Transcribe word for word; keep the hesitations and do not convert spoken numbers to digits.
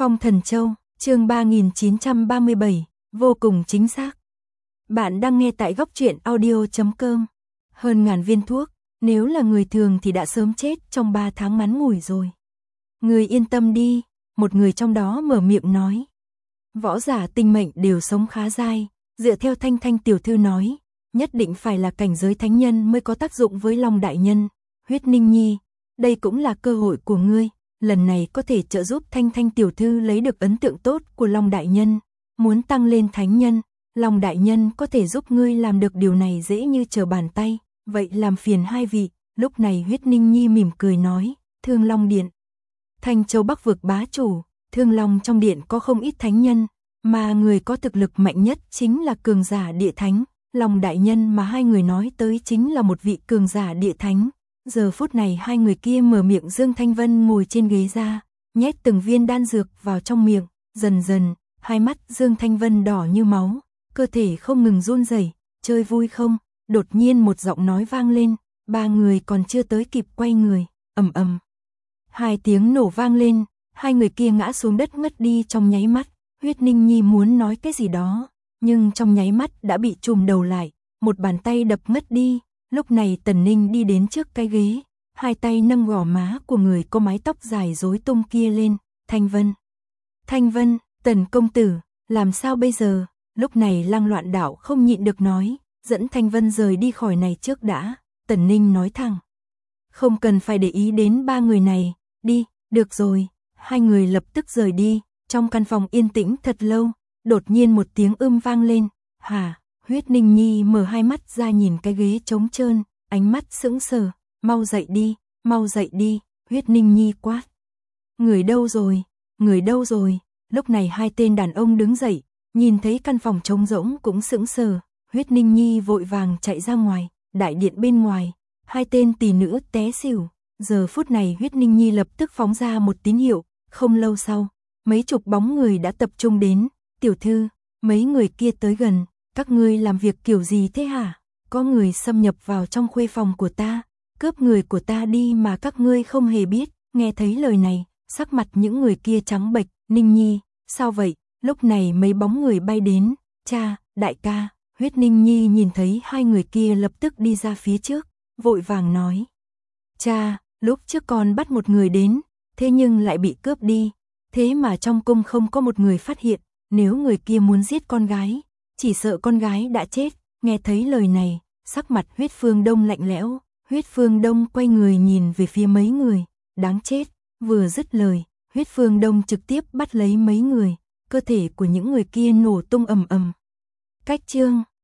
Phong Thần Châu, chương ba nghìn chín trăm ba mươi bảy, vô cùng chính xác. Bạn đang nghe tại góc truyện audio chấm com. Hơn ngàn viên thuốc, nếu là người thường thì đã sớm chết trong ba tháng ngắn ngủi rồi. Người yên tâm đi, một người trong đó mở miệng nói. Võ giả tinh mệnh đều sống khá dai, dựa theo Thanh Thanh tiểu thư nói, nhất định phải là cảnh giới thánh nhân mới có tác dụng với Long đại nhân. Huyết Ninh Nhi, đây cũng là cơ hội của ngươi, lần này có thể trợ giúp Thanh Thanh tiểu thư lấy được ấn tượng tốt của Long đại nhân, muốn tăng lên thánh nhân, Long đại nhân có thể giúp ngươi làm được điều này dễ như trở bàn tay, vậy làm phiền hai vị. Lúc này Huyết Ninh Nhi mỉm cười nói, Thương Long Điện, Thanh Châu Bắc vực bá chủ, Thương Long trong điện có không ít thánh nhân, mà người có thực lực mạnh nhất chính là cường giả địa thánh, Long đại nhân mà hai người nói tới chính là một vị cường giả địa thánh. Giờ phút này hai người kia mở miệng, Dương Thanh Vân ngồi trên ghế ra, nhét từng viên đan dược vào trong miệng, dần dần, hai mắt Dương Thanh Vân đỏ như máu, cơ thể không ngừng run rẩy. Chơi vui không? Đột nhiên một giọng nói vang lên, ba người còn chưa tới kịp quay người, ầm ầm. Hai tiếng nổ vang lên, hai người kia ngã xuống đất ngất đi trong nháy mắt. Huyết Ninh Nhi muốn nói cái gì đó, nhưng trong nháy mắt đã bị trùm đầu lại, một bàn tay đập ngất đi. Lúc này Tần Ninh đi đến trước cái ghế, hai tay nâng gò má của người có mái tóc dài rối tung kia lên. Thanh Vân, Thanh Vân, Tần công tử, làm sao bây giờ? Lúc này Lăng Loạn Đạo không nhịn được nói, dẫn Thanh Vân rời đi khỏi này trước đã. Tần Ninh nói thẳng, không cần phải để ý đến ba người này, đi. Được rồi. Hai người lập tức rời đi. Trong căn phòng yên tĩnh thật lâu, đột nhiên một tiếng ưm vang lên. Hả? Huyết Ninh Nhi mở hai mắt ra nhìn cái ghế trống trơn, ánh mắt sững sờ. Mau dậy đi, mau dậy đi. Huyết Ninh Nhi quát, người đâu rồi, người đâu rồi? Lúc này hai tên đàn ông đứng dậy, nhìn thấy căn phòng trống rỗng cũng sững sờ. Huyết Ninh Nhi vội vàng chạy ra ngoài, đại điện bên ngoài, hai tên tỷ nữ té xỉu. Giờ phút này Huyết Ninh Nhi lập tức phóng ra một tín hiệu, không lâu sau, mấy chục bóng người đã tập trung đến. Tiểu thư, mấy người kia tới gần, các ngươi làm việc kiểu gì thế hả? Có người xâm nhập vào trong khuê phòng của ta, cướp người của ta đi mà các ngươi không hề biết. Nghe thấy lời này, sắc mặt những người kia trắng bệch. Ninh Nhi, sao vậy? Lúc này mấy bóng người bay đến. Cha, đại ca. Huyết Ninh Nhi nhìn thấy hai người kia lập tức đi ra phía trước, vội vàng nói, cha, lúc trước con bắt một người đến, thế nhưng lại bị cướp đi, thế mà trong cung không có một người phát hiện, nếu người kia muốn giết con gái, chỉ sợ con gái đã chết. Nghe thấy lời này, sắc mặt Huyết Phương Đông lạnh lẽo. Huyết Phương Đông quay người nhìn về phía mấy người, đáng chết. Vừa dứt lời, Huyết Phương Đông trực tiếp bắt lấy mấy người, cơ thể của những người kia nổ tung ầm ầm. Cách chương